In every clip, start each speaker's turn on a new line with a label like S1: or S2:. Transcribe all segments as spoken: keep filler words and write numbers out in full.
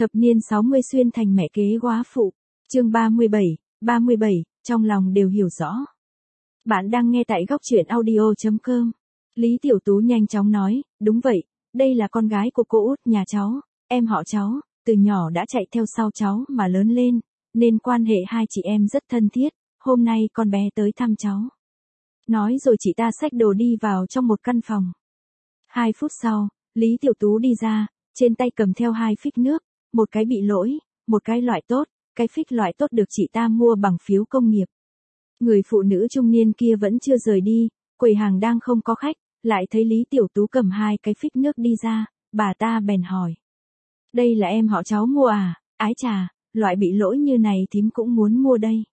S1: Thập niên sáu mươi xuyên thành mẹ kế góa phụ. Chương ba mươi bảy, ba mươi bảy, trong lòng đều hiểu rõ. Bạn đang nghe tại góc truyện audio chấm com. Lý Tiểu Tú nhanh chóng nói, đúng vậy, đây là con gái của cô út nhà cháu, em họ cháu, từ nhỏ đã chạy theo sau cháu mà lớn lên, nên quan hệ hai chị em rất thân thiết, hôm nay con bé tới thăm cháu. Nói rồi chị ta xách đồ đi vào trong một căn phòng. Hai phút sau, Lý Tiểu Tú đi ra, trên tay cầm theo hai phích nước, một cái bị lỗi, một cái loại tốt, cái phích loại tốt được chị ta mua bằng phiếu công nghiệp. Người phụ nữ trung niên kia vẫn chưa rời đi, quầy hàng đang không có khách, lại thấy Lý Tiểu Tú cầm hai cái phích nước đi ra, bà ta bèn hỏi. Đây là em họ cháu mua à, ái chà, loại bị lỗi như này thím cũng muốn mua đây.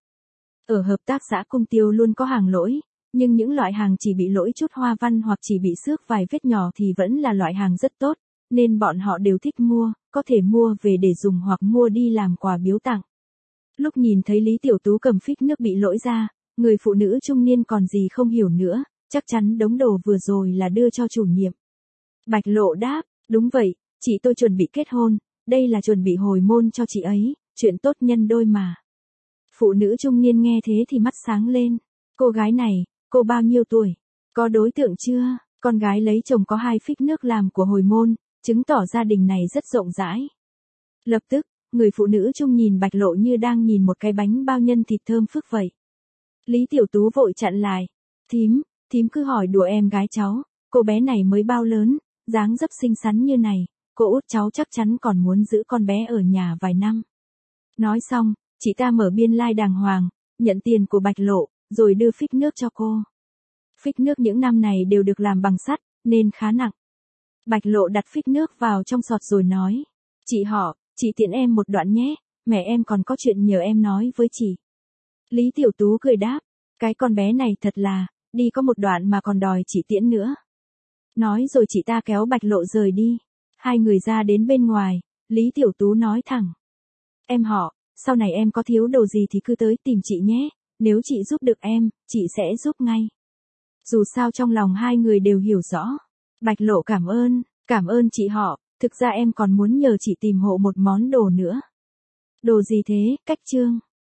S1: Ở hợp tác xã Cung Tiêu luôn có hàng lỗi, nhưng những loại hàng chỉ bị lỗi chút hoa văn hoặc chỉ bị xước vài vết nhỏ thì vẫn là loại hàng rất tốt, nên bọn họ đều thích mua, có thể mua về để dùng hoặc mua đi làm quà biếu tặng. Lúc nhìn thấy Lý Tiểu Tú cầm phích nước bị lỗi ra, người phụ nữ trung niên còn gì không hiểu nữa, chắc chắn đống đồ vừa rồi là đưa cho chủ nhiệm. Bạch Lộ đáp, đúng vậy, chị tôi chuẩn bị kết hôn, đây là chuẩn bị hồi môn cho chị ấy, chuyện tốt nhân đôi mà. Phụ nữ trung niên nghe thế thì mắt sáng lên, cô gái này, cô bao nhiêu tuổi, có đối tượng chưa, con gái lấy chồng có hai phích nước làm của hồi môn, chứng tỏ gia đình này rất rộng rãi. Lập tức, người phụ nữ trung nhìn Bạch Lộ như đang nhìn một cái bánh bao nhân thịt thơm phức vậy. Lý Tiểu Tú vội chặn lại, thím, thím cứ hỏi đùa em gái cháu, cô bé này mới bao lớn, dáng dấp xinh xắn như này, cô út cháu chắc chắn còn muốn giữ con bé ở nhà vài năm. Nói xong, chị ta mở biên lai like đàng hoàng, nhận tiền của Bạch Lộ, rồi đưa phích nước cho cô. Phích nước những năm này đều được làm bằng sắt, nên khá nặng. Bạch Lộ đặt phích nước vào trong sọt rồi nói, chị họ, chị tiện em một đoạn nhé, mẹ em còn có chuyện nhờ em nói với chị. Lý Tiểu Tú cười đáp, cái con bé này thật là, đi có một đoạn mà còn đòi chị tiễn nữa. Nói rồi chị ta kéo Bạch Lộ rời đi. Hai người ra đến bên ngoài, Lý Tiểu Tú nói thẳng. Em họ, sau này em có thiếu đồ gì thì cứ tới tìm chị nhé, nếu chị giúp được em, chị sẽ giúp ngay. Dù sao trong lòng hai người đều hiểu rõ. Bạch Lộ cảm ơn, cảm ơn chị họ, thực ra em còn muốn nhờ chị tìm hộ một món đồ nữa. Đồ gì thế, Cách Trương?